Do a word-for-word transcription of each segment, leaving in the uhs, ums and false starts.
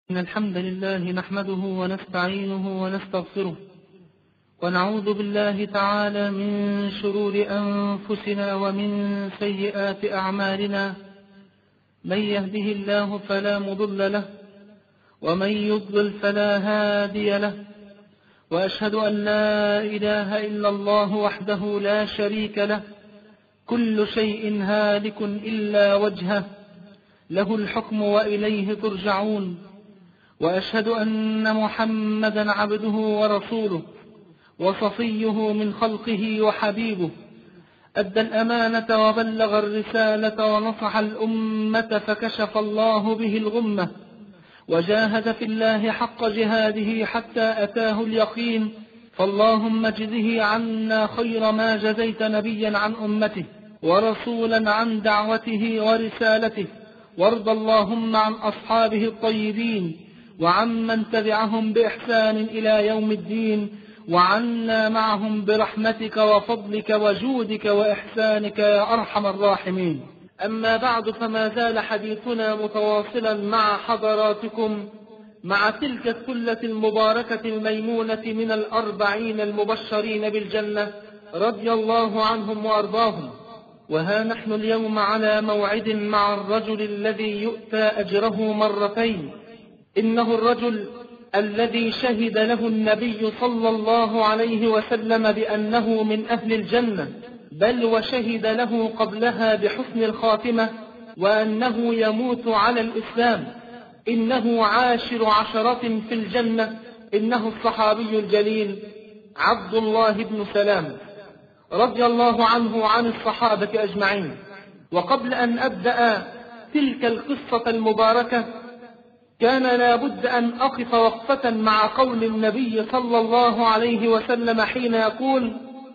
إن الحمد لله نحمده ونستعينه ونستغفره ونعوذ بالله تعالى من شرور أنفسنا ومن سيئات أعمالنا. من يهده الله فلا مضل له ومن يضلل فلا هادي له، وأشهد أن لا إله إلا الله وحده لا شريك له، كل شيء هالك إلا وجهه، له الحكم وإليه ترجعون. وأشهد أن محمدا عبده ورسوله وصفيه من خلقه وحبيبه، أدى الأمانة وبلغ الرسالة ونصح الأمة فكشف الله به الغمة، وجاهد في الله حق جهاده حتى أتاه اليقين. فاللهم اجزه عنا خير ما جزيت نبيا عن أمته ورسولا عن دعوته ورسالته، وارض اللهم عن أصحابه الطيبين وعمن تبعهم بإحسان إلى يوم الدين، وعنا معهم برحمتك وفضلك وجودك وإحسانك يا أرحم الراحمين. أما بعد، فما زال حديثنا متواصلا مع حضراتكم مع تلك الثلة المباركة الميمونة من الأربعين المبشرين بالجنة رضي الله عنهم وأرضاهم. وها نحن اليوم على موعد مع الرجل الذي يؤتى أجره مرتين. إنه الرجل الذي شهد له النبي صلى الله عليه وسلم بأنه من أهل الجنة، بل وشهد له قبلها بحسن الخاتمة وأنه يموت على الإسلام. إنه عاشر عشرة في الجنة، إنه الصحابي الجليل عبد الله بن سلام رضي الله عنه وعن الصحابة أجمعين. وقبل أن أبدأ تلك القصة المباركة، كان لا بد أن أقف وقفة مع قول النبي صلى الله عليه وسلم حين يقول: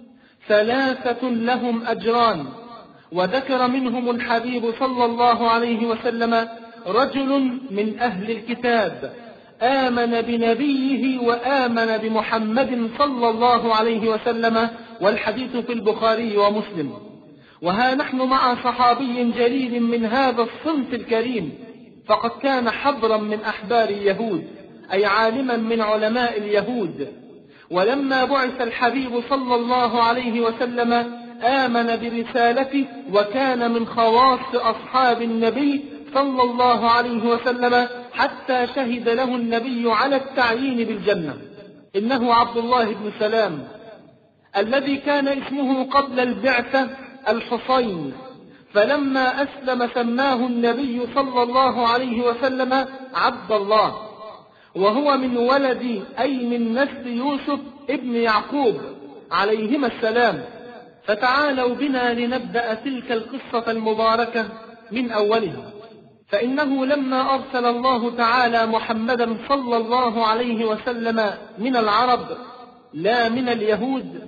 ثلاثة لهم أجران. وذكر منهم الحبيب صلى الله عليه وسلم رجل من أهل الكتاب آمن بنبيه وآمن بمحمد صلى الله عليه وسلم، والحديث في البخاري ومسلم. وها نحن مع صحابي جليل من هذا الصنف الكريم، فقد كان حبرا من أحبار اليهود، أي عالما من علماء اليهود. ولما بعث الحبيب صلى الله عليه وسلم آمن برسالته، وكان من خواص أصحاب النبي صلى الله عليه وسلم، حتى شهد له النبي على التعيين بالجنة. إنه عبد الله بن سلام الذي كان اسمه قبل البعثة الحصين، فلما أسلم سماه النبي صلى الله عليه وسلم عبد الله، وهو من ولد أي من نسل يوسف ابن يعقوب عليهما السلام. فتعالوا بنا لنبدأ تلك القصة المباركة من أولها. فإنه لما أرسل الله تعالى محمدا صلى الله عليه وسلم من العرب لا من اليهود،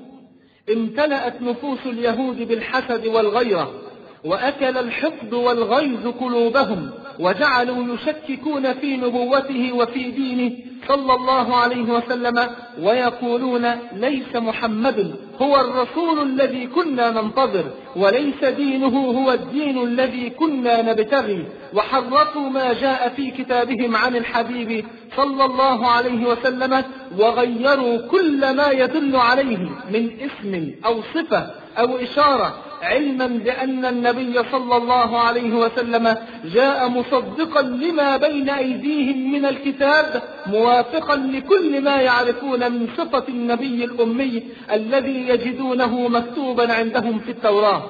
امتلأت نفوس اليهود بالحسد والغيرة، وأكل الحقد والغيظ قلوبهم، وجعلوا يشككون في نبوته وفي دينه صلى الله عليه وسلم، ويقولون: ليس محمد هو الرسول الذي كنا ننتظر، وليس دينه هو الدين الذي كنا نبتغي. وحرفوا ما جاء في كتابهم عن الحبيب صلى الله عليه وسلم، وغيروا كل ما يدل عليه من اسم أو صفة أو إشارة، علما بأن النبي صلى الله عليه وسلم جاء مصدقا لما بين أيديهم من الكتاب، موافقا لكل ما يعرفون من صفة النبي الأمي الذي يجدونه مكتوبا عندهم في التوراة.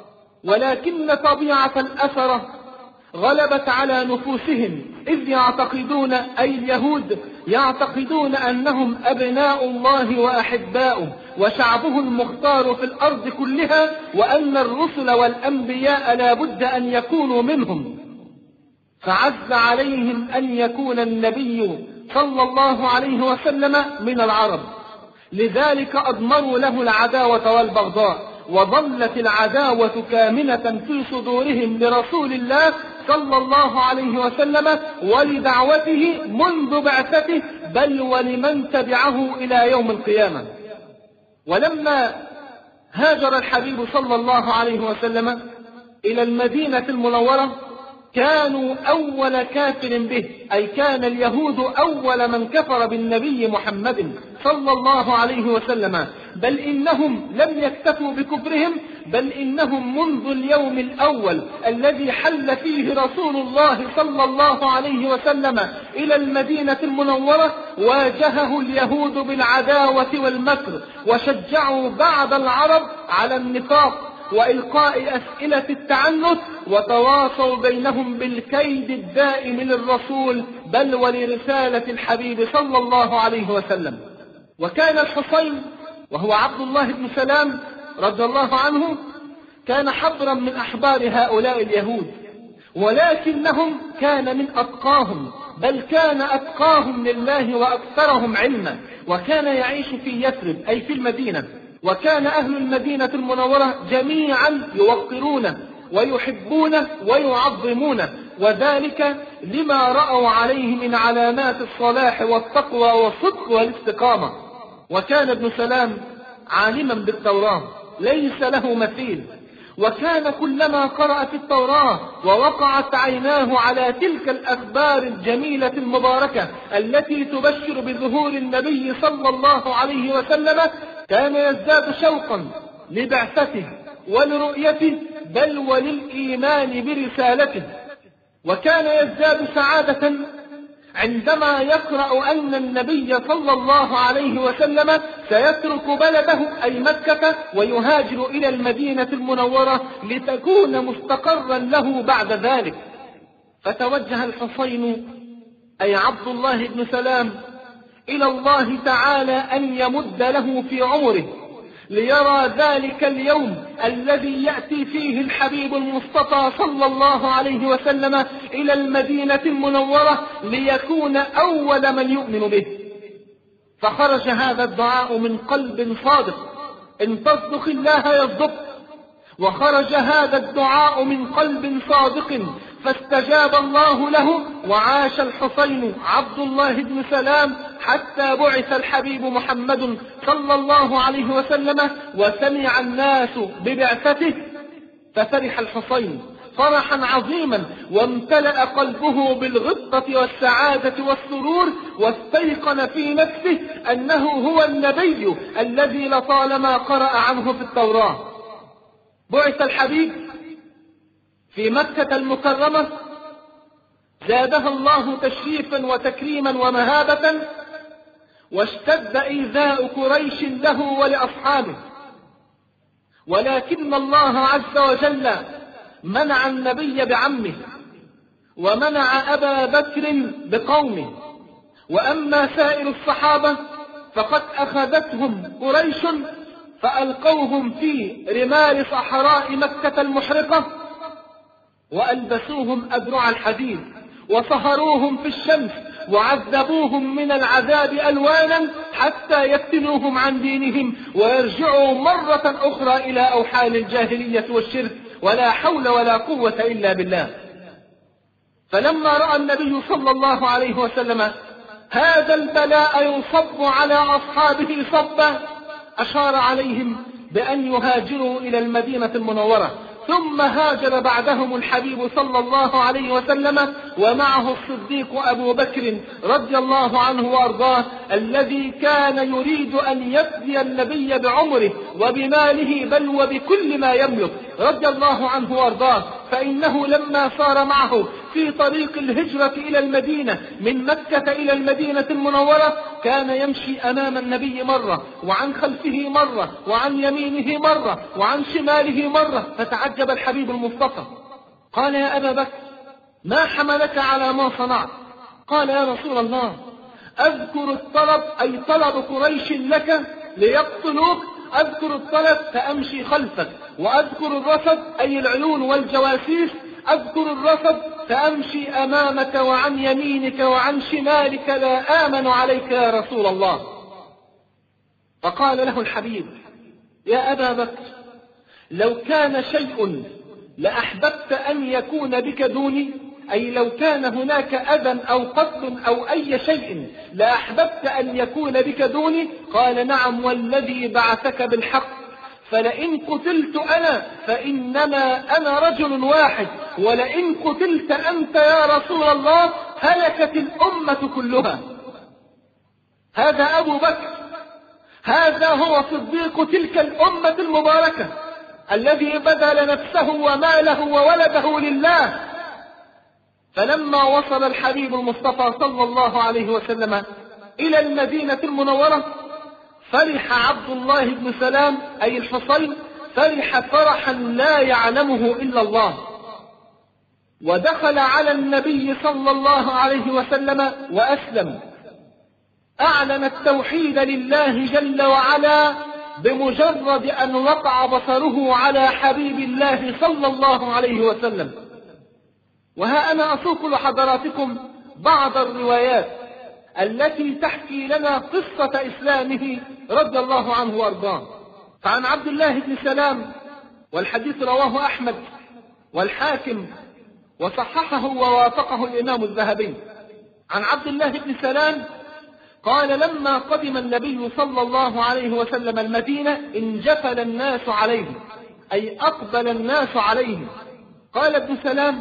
ولكن طبيعة الأثرة غلبت على نفوسهم، إذ يعتقدون، أي اليهود يعتقدون أنهم أبناء الله وأحباؤه وشعبه المختار في الأرض كلها، وأن الرسل والأنبياء لا بد أن يكونوا منهم. فعز عليهم أن يكون النبي صلى الله عليه وسلم من العرب، لذلك أضمروا له العداوة والبغضاء، وظلت العداوة كامنة في صدورهم لرسول الله صلى الله عليه وسلم ولدعوته منذ بعثته، بل ولمن تبعه إلى يوم القيامة. ولما هاجر الحبيب صلى الله عليه وسلم إلى المدينة المنورة، كانوا أول كافر به، أي كان اليهود أول من كفر بالنبي محمد صلى الله عليه وسلم، بل إنهم لم يكتفوا بكفرهم، بل إنهم منذ اليوم الأول الذي حل فيه رسول الله صلى الله عليه وسلم إلى المدينة المنورة واجهه اليهود بالعداوة والمكر، وشجعوا بعض العرب على النفاق وإلقاء أسئلة التعنت، وتواصوا بينهم بالكيد الدائم للرسول بل ولرسالة الحبيب صلى الله عليه وسلم. وكان الحسين وهو عبد الله بن سلام رضي الله عنه كان حبرا من أحبار هؤلاء اليهود، ولكنهم كان من أتقاهم، بل كان أتقاهم لله وأكثرهم علما، وكان يعيش في يثرب أي في المدينة، وكان أهل المدينة المنورة جميعا يوقرونه ويحبونه ويعظمونه، وذلك لما رأوا عليه من علامات الصلاح والتقوى والصدق والاستقامة. وكان ابن سلام عالما بالتوراة ليس له مثيل، وكان كلما قرأ في التوراة ووقعت عيناه على تلك الأخبار الجميلة المباركة التي تبشر بظهور النبي صلى الله عليه وسلم كان يزداد شوقا لبعثته ولرؤيته بل وللإيمان برسالته. وكان يزداد سعادة عندما يقرأ أن النبي صلى الله عليه وسلم سيترك بلده أي مكة ويهاجر إلى المدينة المنورة لتكون مستقرا له بعد ذلك. فتوجه الحسين أي عبد الله بن سلام إلى الله تعالى أن يمد له في عمره ليرى ذلك اليوم الذي يأتي فيه الحبيب المصطفى صلى الله عليه وسلم إلى المدينة المنورة ليكون أول من يؤمن به. فخرج هذا الدعاء من قلب صادق، إن تصدق الله يصدق، وخرج هذا الدعاء من قلب صادق فاستجاب الله له، وعاش الحسين عبد الله بن سلام حتى بعث الحبيب محمد صلى الله عليه وسلم وسمع الناس ببعثته، ففرح الحسين فرحا عظيما وامتلأ قلبه بالغبطة والسعادة والسرور، واستيقن في نفسه أنه هو النبي الذي لطالما قرأ عنه في التوراة. بعث الحبيب في مكة المكرمة زادها الله تشريفا وتكريما ومهابة، واشتد إيذاء قريش له ولأصحابه، ولكن الله عز وجل منع النبي بعمه ومنع أبا بكر بقومه، وأما سائر الصحابة فقد أخذتهم قريش فألقوهم في رمال صحراء مكة المحرقة، وألبسوهم أدرع الحديد وصهروهم في الشمس وعذبوهم من العذاب ألوانا حتى يفتنوهم عن دينهم ويرجعوا مرة أخرى إلى أوحال الجاهلية والشرك، ولا حول ولا قوة إلا بالله. فلما رأى النبي صلى الله عليه وسلم هذا البلاء يصب على أصحابه صبا أشار عليهم بأن يهاجروا إلى المدينة المنورة، ثم هاجر بعدهم الحبيب صلى الله عليه وسلم ومعه الصديق أبو بكر رضي الله عنه وأرضاه، الذي كان يريد أن يفدي النبي بعمره وبماله بل وبكل ما يملك رضي الله عنه وأرضاه. فإنه لما صار معه في طريق الهجرة إلى المدينة من مكة إلى المدينة المنورة كان يمشي أمام النبي مرة وعن خلفه مرة وعن يمينه مرة وعن شماله مرة، فتعجب الحبيب المصطفى قال: يا أبا بكر ما حملك على ما صنعت؟ قال: يا رسول الله أذكر الطلب أي طلب قريش لك ليقتلوك، أذكر الطلب فأمشي خلفك، وأذكر الرصد أي العيون والجواسيس، أذكر الرصد فأمشي أمامك وعن يمينك وعن شمالك، لا آمن عليك يا رسول الله. فقال له الحبيب: يا أبا بكر لو كان شيء لأحببت أن يكون بك دوني، أي لو كان هناك أذى أو قتل أو أي شيء لأحببت أن يكون بك دوني؟ قال: نعم والذي بعثك بالحق، فلئن قتلت أنا فإنما أنا رجل واحد، ولئن قتلت أنت يا رسول الله هلكت الأمة كلها. هذا أبو بكر، هذا هو صديق تلك الأمة المباركة الذي بذل نفسه وماله وولده لله. فلما وصل الحبيب المصطفى صلى الله عليه وسلم إلى المدينة المنورة فرح عبد الله بن سلام أي الحصين، فرح فرحا لا يعلمه إلا الله، ودخل على النبي صلى الله عليه وسلم وأسلم، أعلن التوحيد لله جل وعلا بمجرد أن وقع بصره على حبيب الله صلى الله عليه وسلم. وها أنا أسوق لحضراتكم بعض الروايات التي تحكي لنا قصة إسلامه رضي الله عنه وأرضاه. فعن عبد الله بن سلام، والحديث رواه أحمد والحاكم وصححه ووافقه الإمام الذهبي، عن عبد الله بن سلام قال: لما قدم النبي صلى الله عليه وسلم المدينة انجفل الناس عليه، أي أقبل الناس عليه. قال ابن سلام: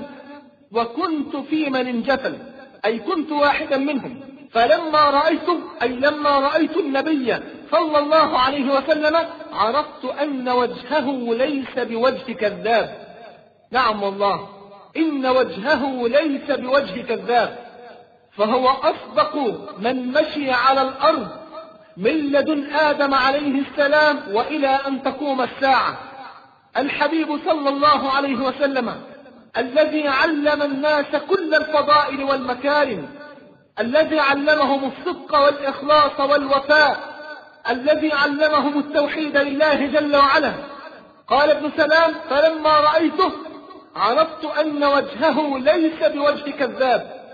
وكنت في من انجفل، أي كنت واحدا منهم، فلما رأيته أي لما رأيت النبي صلى الله عليه وسلم عرفت أن وجهه ليس بوجه كذاب. نعم والله، إن وجهه ليس بوجه كذاب، فهو أصدق من مشي على الأرض من لدن آدم عليه السلام وإلى أن تقوم الساعة. الحبيب صلى الله عليه وسلم الذي علم الناس كل الفضائل والمكارم، الذي علمهم الصدق والإخلاص والوفاء، الذي علمهم التوحيد لله جل وعلا. قال ابن سلام: فلما رأيته عرفت أن وجهه ليس بوجه كذاب.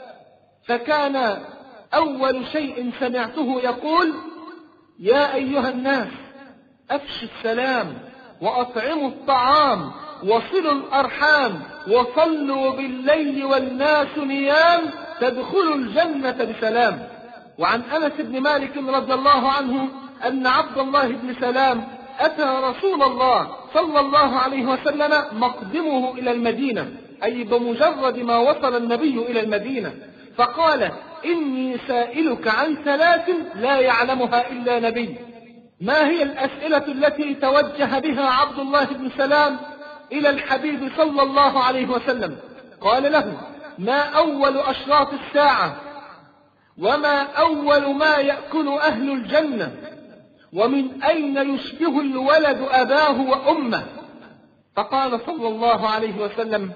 فكان أول شيء سمعته يقول: يا أيها الناس أفشوا السلام وأطعموا الطعام وصلوا الأرحام وصلوا بالليل والناس نيام تدخلوا الجنة بسلام. وعن أنس بن مالك رضي الله عنه أن عبد الله بن سلام أتى رسول الله صلى الله عليه وسلم مقدمه إلى المدينة، أي بمجرد ما وصل النبي إلى المدينة، فقال: إني سائلك عن ثلاث لا يعلمها إلا نبي. ما هي الأسئلة التي توجه بها عبد الله بن سلام إلى الحبيب صلى الله عليه وسلم؟ قال له: ما أول أشراط الساعة؟ وما أول ما يأكل أهل الجنة؟ ومن أين يشبه الولد أباه وأمه؟ فقال صلى الله عليه وسلم: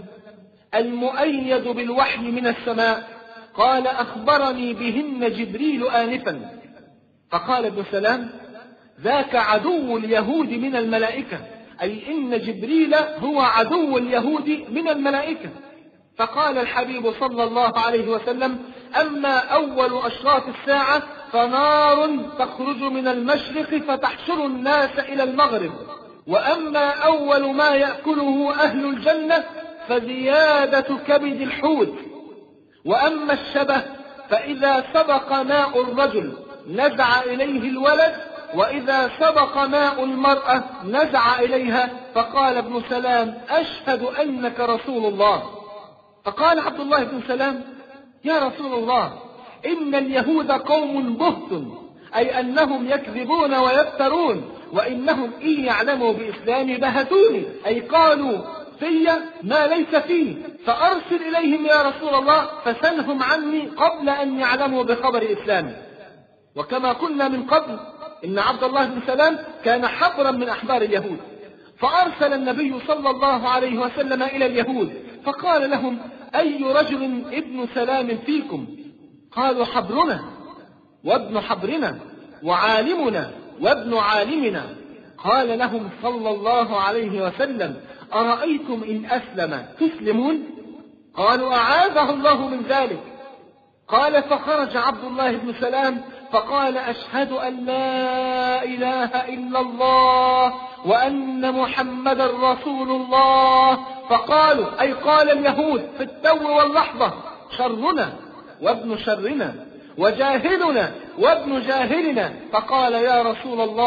المؤيد بالوحي من السماء. قال: أخبرني بهن جبريل آنفا. فقال ابن سلام: ذاك عدو اليهود من الملائكة، أي إن جبريل هو عدو اليهود من الملائكة. فقال الحبيب صلى الله عليه وسلم: أما أول أشراط الساعة فنار تخرج من المشرق فتحشر الناس إلى المغرب، وأما أول ما يأكله أهل الجنة فزيادة كبد الحوت، وأما الشبه فإذا سبق ماء الرجل نزع إليه الولد، وإذا سبق ماء المرأة نزع إليها. فقال ابن سلام: أشهد أنك رسول الله. فقال عبد الله بن سلام: يا رسول الله، إن اليهود قوم بهت، أي أنهم يكذبون ويفترون، وإنهم إن يعلموا بإسلامي بهتوني، أي قالوا في ما ليس فيه، فأرسل إليهم يا رسول الله فسلهم عني قبل أن يعلموا بخبر إسلامي. وكما قلنا من قبل إن عبد الله بن سلام كان حبرا من أحبار اليهود، فأرسل النبي صلى الله عليه وسلم إلى اليهود فقال لهم: أي رجل ابن سلام فيكم؟ قالوا: حبرنا وابن حبرنا وعالمنا وابن عالمنا. قال لهم صلى الله عليه وسلم: أرأيتم إن أسلم تسلمون؟ قالوا: أعاذه الله من ذلك. قال: فخرج عبد الله بن سلام فقال: أشهد أن لا إله إلا الله وأن محمدا رسول الله. فقالوا، أي قال اليهود في التو واللحظة: شرنا وابن شرنا وجاهلنا وابن جاهلنا. فقال: يا رسول الله،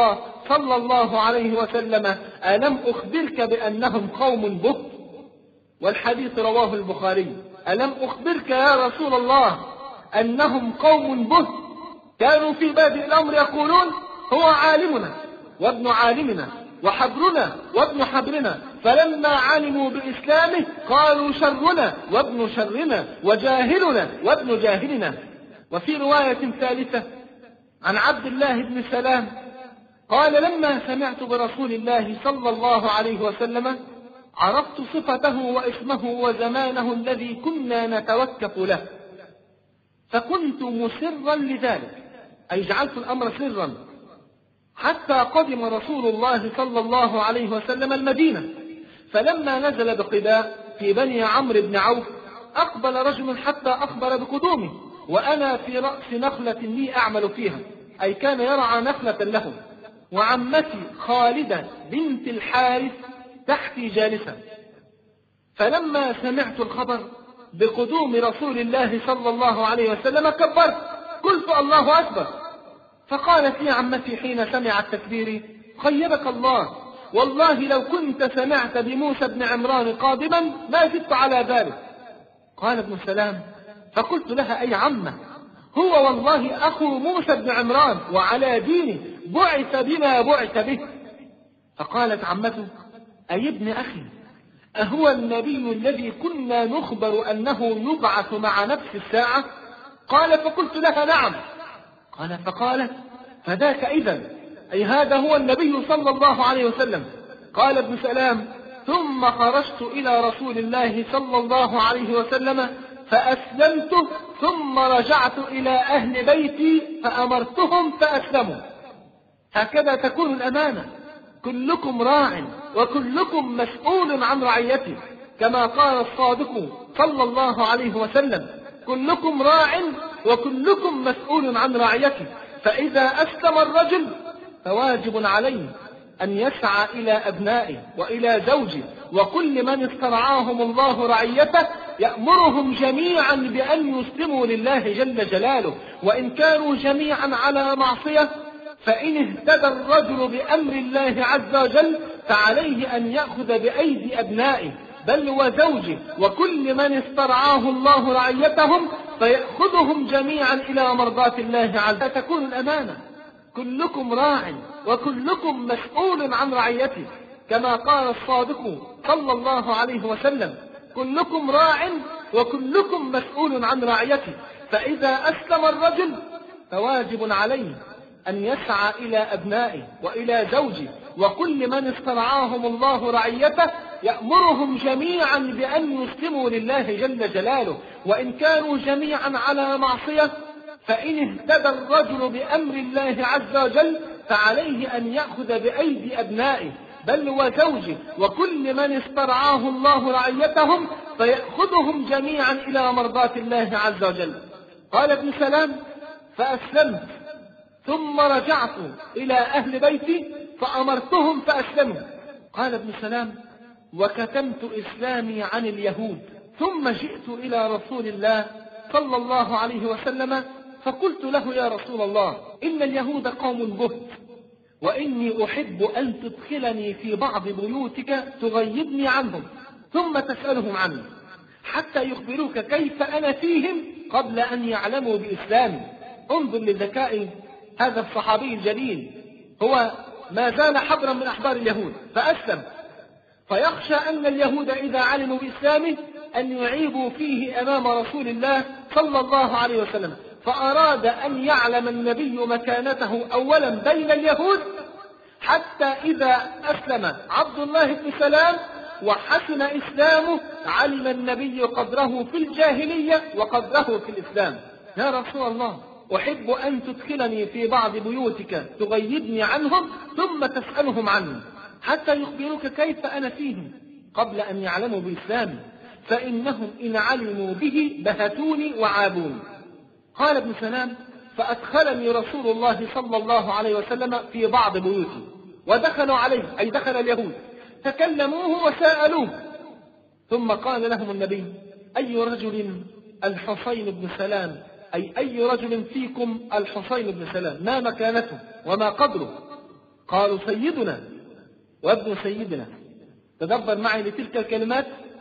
صلى الله عليه وسلم: ألم أخبرك بأنهم قوم بهت؟ والحديث رواه البخاري. ألم أخبرك يا رسول الله أنهم قوم بهت؟ كانوا في بادئ الأمر يقولون: هو عالمنا وابن عالمنا وحبرنا وابن حبرنا، فلما علموا بإسلامه قالوا: شرنا وابن شرنا وجاهلنا وابن جاهلنا. وفي رواية ثالثة عن عبد الله بن سلام قال: لما سمعت برسول الله صلى الله عليه وسلم عرفت صفته واسمه وزمانه الذي كنا نتوكف له، فكنت مسرا لذلك، أي جعلت الأمر سرا، حتى قدم رسول الله صلى الله عليه وسلم المدينة. فلما نزل بقباء في بني عمرو بن عوف أقبل رجل حتى أخبر بقدومه، وأنا في رأس نخلة لي أعمل فيها، أي كان يرعى نخلة له، وعمتي خالدة بنت الحارث تحتي جالسة. فلما سمعت الخبر بقدوم رسول الله صلى الله عليه وسلم كبرت، قلت: الله أكبر. فقالت لي عمتي حين سمعت تكبيري: خيبك الله، والله لو كنت سمعت بموسى بن عمران قادما ما زدت على ذلك. قال ابن سلام: فقلت لها: أي عمة، هو والله أخو موسى بن عمران وعلى دينه بعث بما بعث به. فقالت عمته: أي ابن أخي، أهو النبي الذي كنا نخبر أنه يبعث مع نفس الساعة؟ قال: فقلت لها: نعم. قال: فقالت: فذاك إذن، أي هذا هو النبي صلى الله عليه وسلم. قال ابن سلام: ثم خرجت إلى رسول الله صلى الله عليه وسلم فأسلمت، ثم رجعت إلى أهل بيتي فأمرتهم فأسلموا. هكذا تكون الأمانة. كلكم راع وكلكم مسؤول عن رعيته، كما قال الصادق صلى الله عليه وسلم: كلكم راع وكلكم مسؤول عن رعيته. فإذا أسلم الرجل فواجب عليه أن يسعى إلى أبنائه وإلى زوجه وكل من استرعاهم الله رعيته، يأمرهم جميعا بأن يسلموا لله جل جلاله، وإن كانوا جميعا على معصية فإن اهتدى الرجل بأمر الله عز وجل فعليه أن يأخذ بأيدي أبنائه بل وزوجه وكل من استرعاه الله رعيتهم فيأخذهم جميعا إلى مرضاة الله عز وجل. تكون الأمانة. كلكم راع وكلكم مسؤول عن رعيته، كما قال الصادق صلى الله عليه وسلم: كلكم راع وكلكم مسؤول عن رعيته. فإذا أسلم الرجل فواجب عليه أن يسعى إلى أبنائه وإلى زوجه وكل من استرعاهم الله رعيته، يأمرهم جميعا بأن يسلموا لله جل جلاله، وإن كانوا جميعا على معصية فإن اهتدى الرجل بأمر الله عز وجل فعليه أن يأخذ بأيدي أبنائه بل وزوجه وكل من استرعاه الله رعيتهم فيأخذهم جميعا إلى مرضاة الله عز وجل. قال ابن سلام: فأسلمت ثم رجعت إلى أهل بيتي فأمرتهم فأسلموا. قال ابن سلام: وكتمت إسلامي عن اليهود، ثم جئت إلى رسول الله صلى الله عليه وسلم فقلت له: يا رسول الله، إن اليهود قوم بهت، وإني أحب أن تدخلني في بعض بيوتك تغيبني عنهم ثم تسألهم عني حتى يخبروك كيف أنا فيهم قبل أن يعلموا بإسلامي. انظر لذكاء هذا الصحابي الجليل، هو ما زال حبرا من أحبار اليهود فأسلم، فيخشى أن اليهود إذا علموا بإسلامه أن يعيبوا فيه أمام رسول الله صلى الله عليه وسلم، فأراد أن يعلم النبي مكانته أولا بين اليهود، حتى إذا أسلم عبد الله بن سلام وحسن إسلامه علم النبي قدره في الجاهلية وقدره في الإسلام. يا رسول الله، أحب أن تدخلني في بعض بيوتك تغيبني عنهم ثم تسألهم عني حتى يخبروك كيف أنا فيهم قبل أن يعلموا بإسلامي، فإنهم إن علموا به بهتوني وعابوني. قال ابن سلام: فأدخلني رسول الله صلى الله عليه وسلم في بعض بيوتي، ودخلوا عليه، أي دخل اليهود، فكلموه وسألوه، ثم قال لهم النبي: أي رجل الحسين بن سلام، أي أي رجل فيكم الحسين بن سلام، ما مكانته وما قدره؟ قالوا سيدنا وابن سيدنا. تدبر معي لتلك الكلمات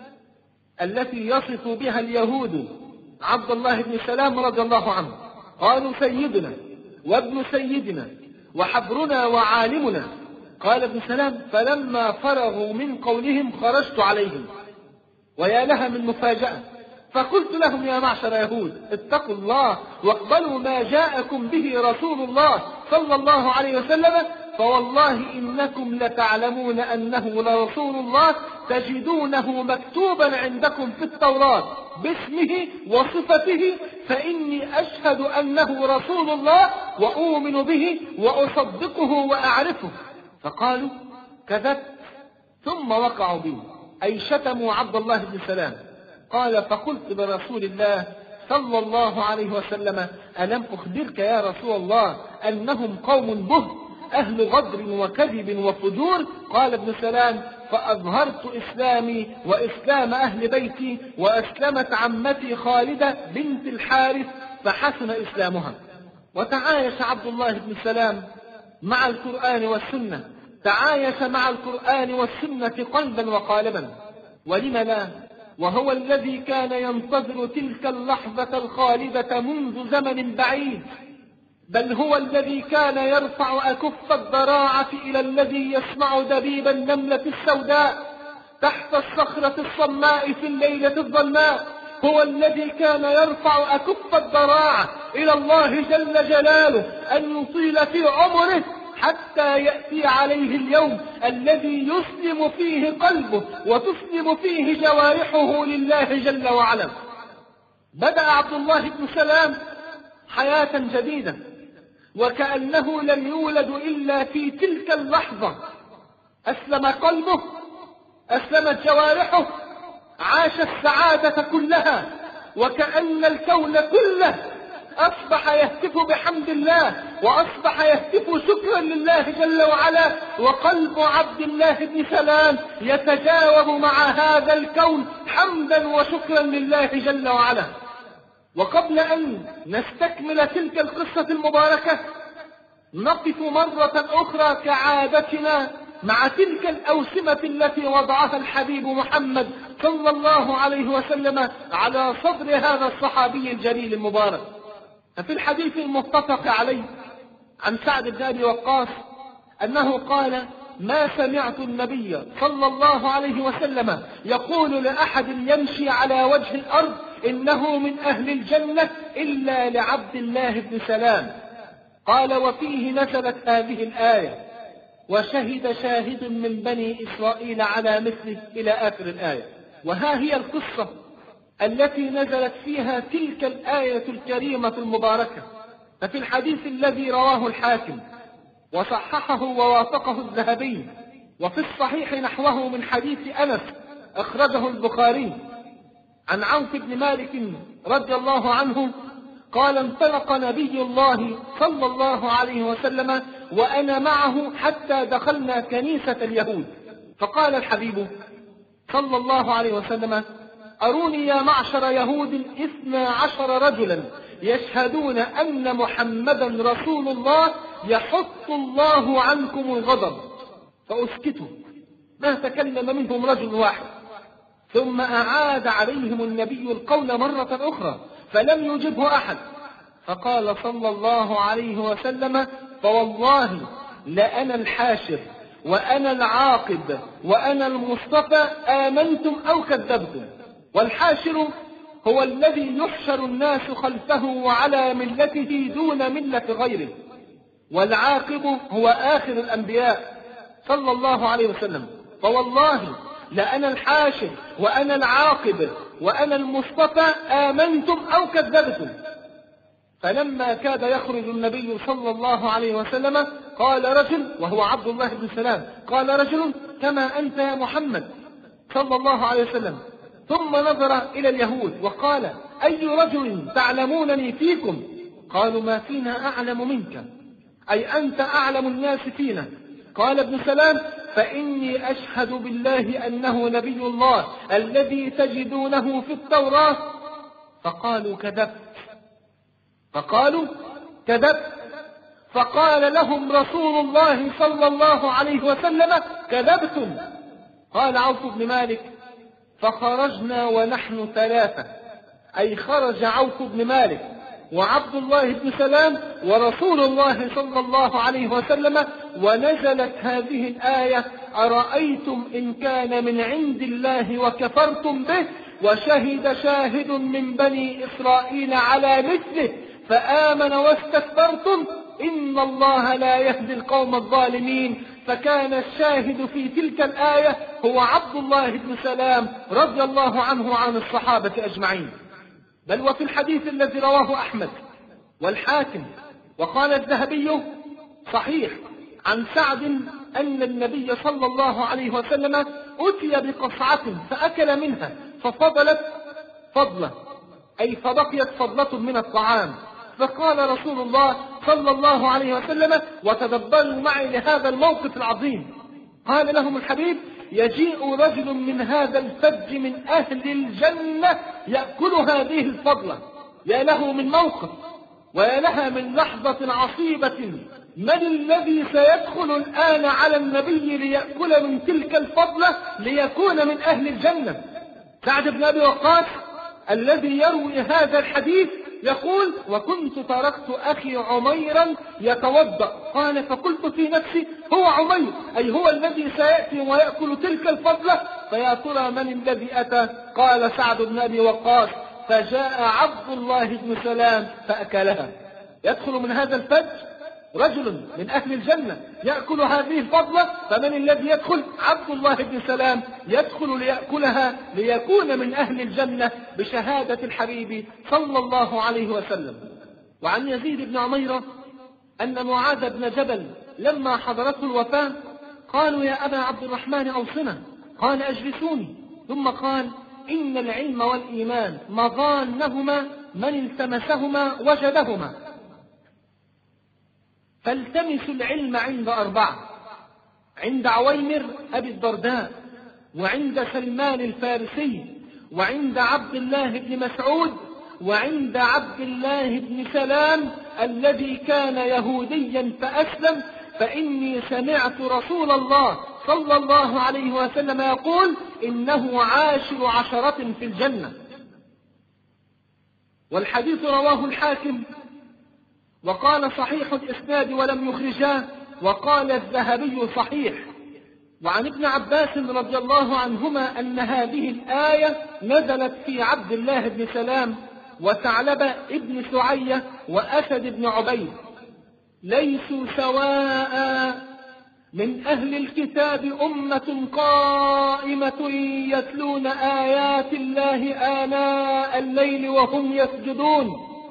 التي يصف بها اليهود عبد الله بن سلام رضي الله عنه. قالوا سيدنا وابن سيدنا وحبرنا وعالمنا. قال ابن سلام: فلما فرغوا من قولهم خرجت عليهم. ويا لها من مفاجأة، فقلت لهم: يا معشر يهود، اتقوا الله واقبلوا ما جاءكم به رسول الله صلى الله عليه وسلم، فوالله إنكم لتعلمون أنه لرسول الله تجدونه مكتوبا عندكم في التوراة باسمه وصفته، فإني أشهد أنه رسول الله وأؤمن به وأصدقه وأعرفه. فقالوا: كذبت. ثم وقعوا به، أي شتموا عبد الله بن سلام. قال: فقلت برسول الله صلى الله عليه وسلم: ألم أخبرك يا رسول الله أنهم قوم بهت أهل غدر وكذب وفجور؟ قال ابن سلام: فأظهرت إسلامي وإسلام أهل بيتي، وأسلمت عمتي خالدة بنت الحارث فحسن إسلامها. وتعايش عبد الله بن سلام مع القرآن والسنة، تعايش مع القرآن والسنة قلبا وقالبا. ولم لا؟ وهو الذي كان ينتظر تلك اللحظة الخالدة منذ زمن بعيد، بل هو الذي كان يرفع أكف الضراعة إلى الذي يسمع دبيب النملة السوداء تحت الصخرة الصماء في الليلة الظلماء. هو الذي كان يرفع أكف الضراعة إلى الله جل جلاله أن يطيل في عمره حتى يأتي عليه اليوم الذي يسلم فيه قلبه وتسلم فيه جوارحه لله جل وعلا. بدأ عبد الله بن سلام حياة جديدة، وكأنه لم يولد إلا في تلك اللحظة. أسلم قلبه، أسلمت جوارحه، عاش السعادة كلها، وكأن الكون كله أصبح يهتف بحمد الله، وأصبح يهتف شكرا لله جل وعلا. وقلب عبد الله بن سلام يتجاوب مع هذا الكون حمدا وشكرا لله جل وعلا. وقبل أن نستكمل تلك القصة المباركة، نقف مرة أخرى كعادتنا مع تلك الأوسمة التي وضعها الحبيب محمد صلى الله عليه وسلم على صدر هذا الصحابي الجليل المبارك. ففي الحديث المتفق عليه عن سعد بن أبي وقاص أنه قال: ما سمعت النبي صلى الله عليه وسلم يقول لأحد يمشي على وجه الأرض إنه من أهل الجنة إلا لعبد الله بن سلام. قال: وفيه نزلت هذه الآية: وشهد شاهد من بني إسرائيل على مثله، إلى آخر الآية. وها هي القصة التي نزلت فيها تلك الآية الكريمة المباركة. ففي الحديث الذي رواه الحاكم وصححه ووافقه الذهبي، وفي الصحيح نحوه من حديث أنس أخرجه البخاري عن عوف بن مالك رضي الله عنه قال: انطلق نبي الله صلى الله عليه وسلم وأنا معه حتى دخلنا كنيسة اليهود، فقال الحبيب صلى الله عليه وسلم: أروني يا معشر يهود اثنى عشر رجلا يشهدون أن محمدا رسول الله يحط الله عنكم الغضب. فأسكتوا، ما تكلم منهم رجل واحد. ثم أعاد عليهم النبي القول مرة أخرى فلم يجبه أحد، فقال صلى الله عليه وسلم: فوالله لأنا الحاشر وأنا العاقب وأنا المصطفى، آمنتم أو كذبتم. والحاشر هو الذي يحشر الناس خلفه وعلى ملته دون ملة غيره، والعاقب هو آخر الأنبياء صلى الله عليه وسلم. فوالله لأنا الحاشر وأنا العاقب وأنا المصطفى، آمنتم أو كذبتم. فلما كاد يخرج النبي صلى الله عليه وسلم قال رجل، وهو عبد الله بن سلام، قال رجل: كما أنت يا محمد صلى الله عليه وسلم. ثم نظر إلى اليهود وقال: أي رجل تعلمونني فيكم؟ قالوا: ما فينا أعلم منك، أي أنت أعلم الناس فينا. قال ابن سلام: فإني أشهد بالله أنه نبي الله الذي تجدونه في التوراة. فقالوا: كذبت. فقالوا: كذبت. فقال لهم رسول الله صلى الله عليه وسلم: كذبتم. قال عوف بن مالك: فخرجنا ونحن ثلاثة، أي خرج عوف بن مالك وعبد الله بن سلام ورسول الله صلى الله عليه وسلم، ونزلت هذه الآية: أرأيتم إن كان من عند الله وكفرتم به وشهد شاهد من بني إسرائيل على مثله فآمن واستكبرتم إن الله لا يهدي القوم الظالمين. فكان الشاهد في تلك الآية هو عبد الله بن سلام رضي الله عنه وعن الصحابة أجمعين. بل وفي الحديث الذي رواه أحمد والحاكم وقال الذهبي صحيح عن سعد أن النبي صلى الله عليه وسلم أتي بقصعة فأكل منها ففضلت فضلة، أي فبقيت فضلة من الطعام، فقال رسول الله صلى الله عليه وسلم: وتدبروا معي لهذا الموقف العظيم، قال لهم الحبيب: يجيء رجل من هذا الفج من أهل الجنة يأكل هذه الفضلة. يا له من موقف ويا لها من لحظة عصيبة. من الذي سيدخل الآن على النبي ليأكل من تلك الفضلة ليكون من أهل الجنة؟ سعد بن أبي وقاص الذي يروي هذا الحديث يقول: وكنت تركت أخي عميرا يتوضأ، قال فقلت في نفسي: هو عمير، أي هو الذي سيأتي ويأكل تلك الفضلة، فيا ترى من الذي أتى؟ قال سعد بن أبي وقاص: فجاء عبد الله بن سلام فأكلها. يدخل من هذا الفج رجل من أهل الجنة يأكل هذه الفضلة، فمن الذي يدخل؟ عبد الله بن سلام يدخل ليأكلها ليكون من أهل الجنة بشهادة الحبيب صلى الله عليه وسلم. وعن يزيد بن عميرة أن معاذ بن جبل لما حضرته الوفاة قالوا: يا أبا عبد الرحمن أوصنا، قال: أجلسوني. ثم قال: إن العلم والإيمان مظانهما من التمسهما وجدهما، فالتمسوا العلم عند أربعة: عند عويمر أبي الدرداء، وعند سلمان الفارسي، وعند عبد الله بن مسعود، وعند عبد الله بن سلام الذي كان يهوديا فأسلم، فإني سمعت رسول الله صلى الله عليه وسلم يقول: إنه عاشر عشرة في الجنة. والحديث رواه الحاكم وقال صحيح الإسناد ولم يخرجاه، وقال الذهبي صحيح. وعن ابن عباس رضي الله عنهما أن هذه الآية نزلت في عبد الله بن سلام وثعلبة ابن سعية وأسد بن عبيد: ليسوا سواء من أهل الكتاب أمة قائمة يتلون آيات الله آناء الليل وهم يسجدون،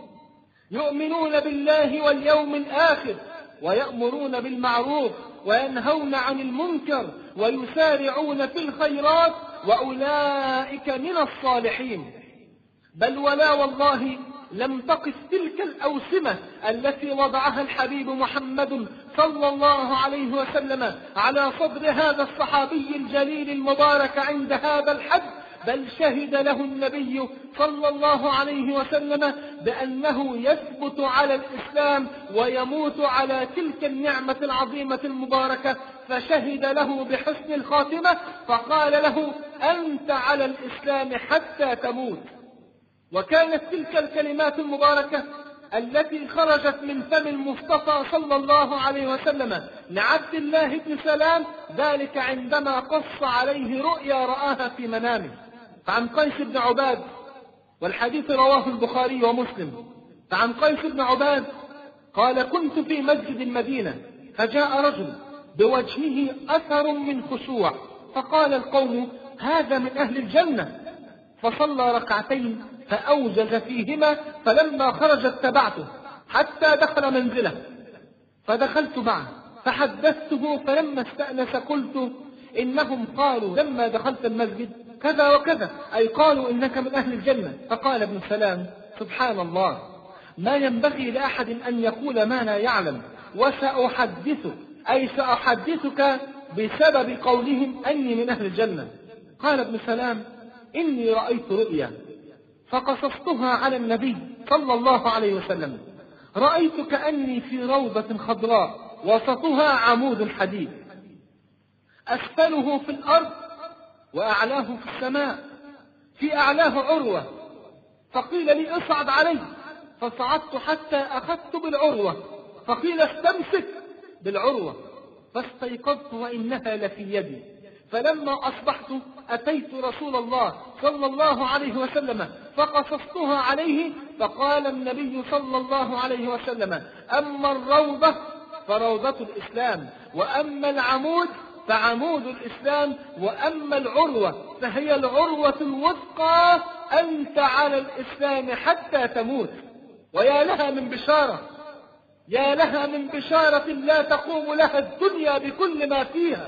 يؤمنون بالله واليوم الآخر، ويأمرون بالمعروف وينهون عن المنكر ويسارعون في الخيرات، وأولئك من الصالحين. بل ولا والله لم تقف تلك الأوسمة التي وضعها الحبيب محمد صلى الله عليه وسلم على صدر هذا الصحابي الجليل المبارك عند هذا الحد، بل شهد له النبي صلى الله عليه وسلم بأنه يثبت على الإسلام ويموت على تلك النعمة العظيمة المباركة، فشهد له بحسن الخاتمة فقال له: أنت على الإسلام حتى تموت. وكانت تلك الكلمات المباركة التي خرجت من فم المصطفى صلى الله عليه وسلم لعبد الله بن سلام ذلك عندما قص عليه رؤيا رآها في منامه. فعن قيس بن عباد، والحديث رواه البخاري ومسلم، فعن قيس بن عباد قال: كنت في مسجد المدينة فجاء رجل بوجهه أثر من خشوع، فقال القوم: هذا من أهل الجنة، فصلى ركعتين فأوجز فيهما، فلما خرج اتبعته حتى دخل منزله، فدخلت معه فحدثته، فلما استأنس قلت: إنهم قالوا لما دخلت المسجد كذا وكذا، أي قالوا إنك من أهل الجنة. فقال ابن سلام: سبحان الله، ما ينبغي لأحد أن يقول ما لا يعلم، وسأحدثك، أي سأحدثك بسبب قولهم أني من أهل الجنة. قال ابن سلام: إني رأيت رؤيا فقصصتها على النبي صلى الله عليه وسلم، رأيت كأني في روضة خضراء وسطها عمود حديد، أسفله في الأرض وأعلاه في السماء، في أعلاه عروة، فقيل لي اصعد عليه، فصعدت حتى أخذت بالعروة، فقيل استمسك بالعروة، فاستيقظت وإنها لفي يدي. فلما أصبحت أتيت رسول الله صلى الله عليه وسلم فقصصتها عليه، فقال النبي صلى الله عليه وسلم: أما الروضة فروضة الإسلام، وأما العمود فعمود الإسلام، وأما العروة فهي العروة الوثقى، أنت على الإسلام حتى تموت. ويا لها من بشارة، يا لها من بشارة لا تقوم لها الدنيا بكل ما فيها.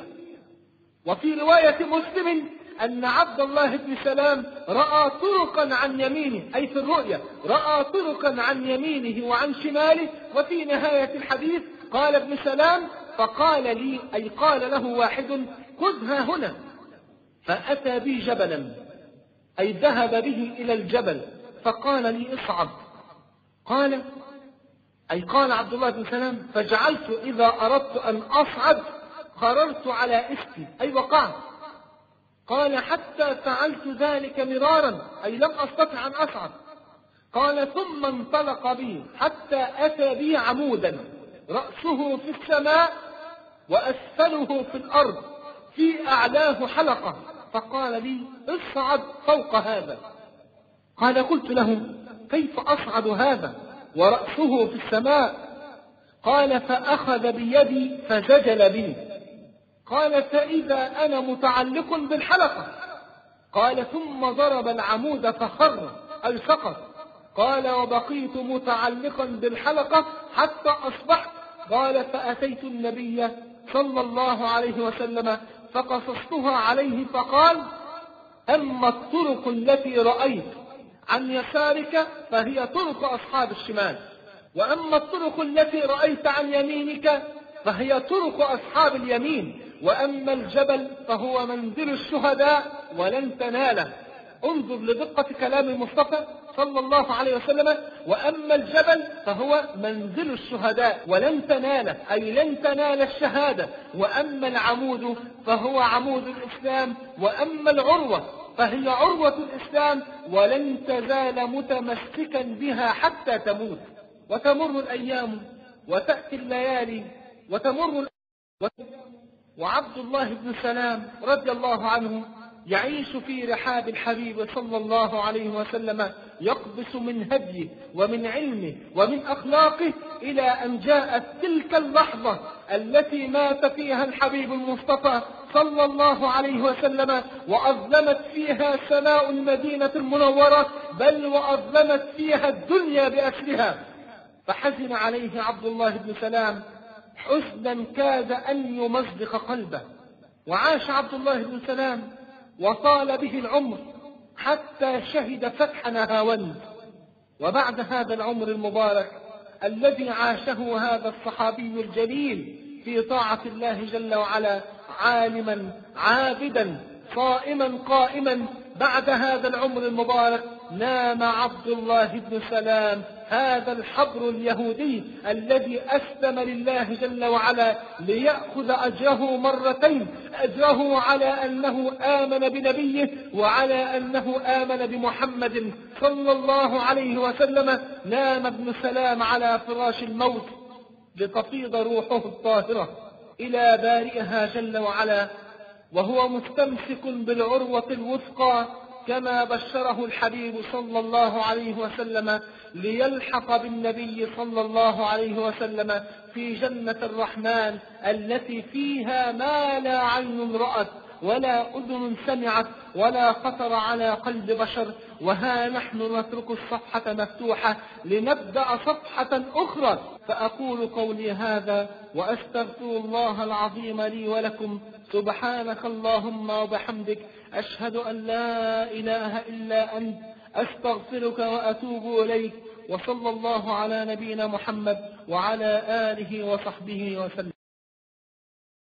وفي رواية مسلم أن عبد الله بن سلام رأى طرقا عن يمينه، أي في الرؤيا رأى طرقا عن يمينه وعن شماله. وفي نهاية الحديث قال ابن سلام: فقال لي، أي قال له واحد: خذها هنا. فأتى بي جبلا، أي ذهب به إلى الجبل، فقال لي اصعد. قال، أي قال عبد الله بن سلام: فجعلت إذا أردت أن أصعد خررت على إستي، أي وقعت. قال: حتى فعلت ذلك مرارا، أي لم أستطع أن أصعد. قال: ثم انطلق بي حتى أتى بي عمودا رأسه في السماء وأسفله في الأرض، في أعلاه حلقة، فقال لي: اصعد فوق هذا. قال: قلت له: كيف أصعد هذا ورأسه في السماء؟ قال: فأخذ بيدي فزجل بي. قال: فإذا أنا متعلق بالحلقة. قال: ثم ضرب العمود فخر، أي سقط. قال: وبقيت متعلقا بالحلقة حتى أصبحت. قال: فأتيت النبي صلى الله عليه وسلم فقصصتها عليه، فقال: أما الطرق التي رأيت عن يسارك فهي طرق أصحاب الشمال، وأما الطرق التي رأيت عن يمينك فهي طرق أصحاب اليمين، وأما الجبل فهو منزل الشهداء ولن تناله. انظر لدقة كلام المصطفى صلى الله عليه وسلم: وأما الجبل فهو منزل الشهداء ولن تناله، أي لن تنال الشهادة. وأما العمود فهو عمود الإسلام، وأما العروة فهي عروة الإسلام، ولن تزال متمسكا بها حتى تموت. وتمر الأيام وتأتي الليالي وتمر الأيام، وعبد الله بن سلام رضي الله عنه يعيش في رحاب الحبيب صلى الله عليه وسلم، يقبس من هديه ومن علمه ومن أخلاقه، إلى أن جاءت تلك اللحظة التي مات فيها الحبيب المصطفى صلى الله عليه وسلم، وأظلمت فيها سماء المدينة المنورة، بل وأظلمت فيها الدنيا بأسرها. فحزن عليه عبد الله بن سلام حزنا كاد أن يمزق قلبه. وعاش عبد الله بن سلام وطال به العمر حتى شهد فتح نهاوند. وبعد هذا العمر المبارك الذي عاشه هذا الصحابي الجليل في طاعة الله جل وعلا، عالما عابدا صائما قائما، بعد هذا العمر المبارك نام عبد الله بن سلام هذا الحبر اليهودي الذي أسلم لله جل وعلا ليأخذ أجره مرتين: أجره على أنه آمن بنبيه، وعلى أنه آمن بمحمد صلى الله عليه وسلم. نام ابن سلام على فراش الموت لتفيض روحه الطاهرة إلى بارئها جل وعلا، وهو مستمسك بالعروة الوثقى كما بشره الحبيب صلى الله عليه وسلم، ليلحق بالنبي صلى الله عليه وسلم في جنة الرحمن التي فيها ما لا عين رأت ولا أذن سمعت ولا خطر على قلب بشر. وها نحن نترك الصفحة مفتوحة لنبدأ صفحة أخرى. فأقول قولي هذا وأستغفر الله العظيم لي ولكم. سبحانك اللهم وبحمدك، أشهد أن لا إله إلا أنت، أستغفرك وأتوب إليك. وصلى الله على نبينا محمد وعلى آله وصحبه وسلم.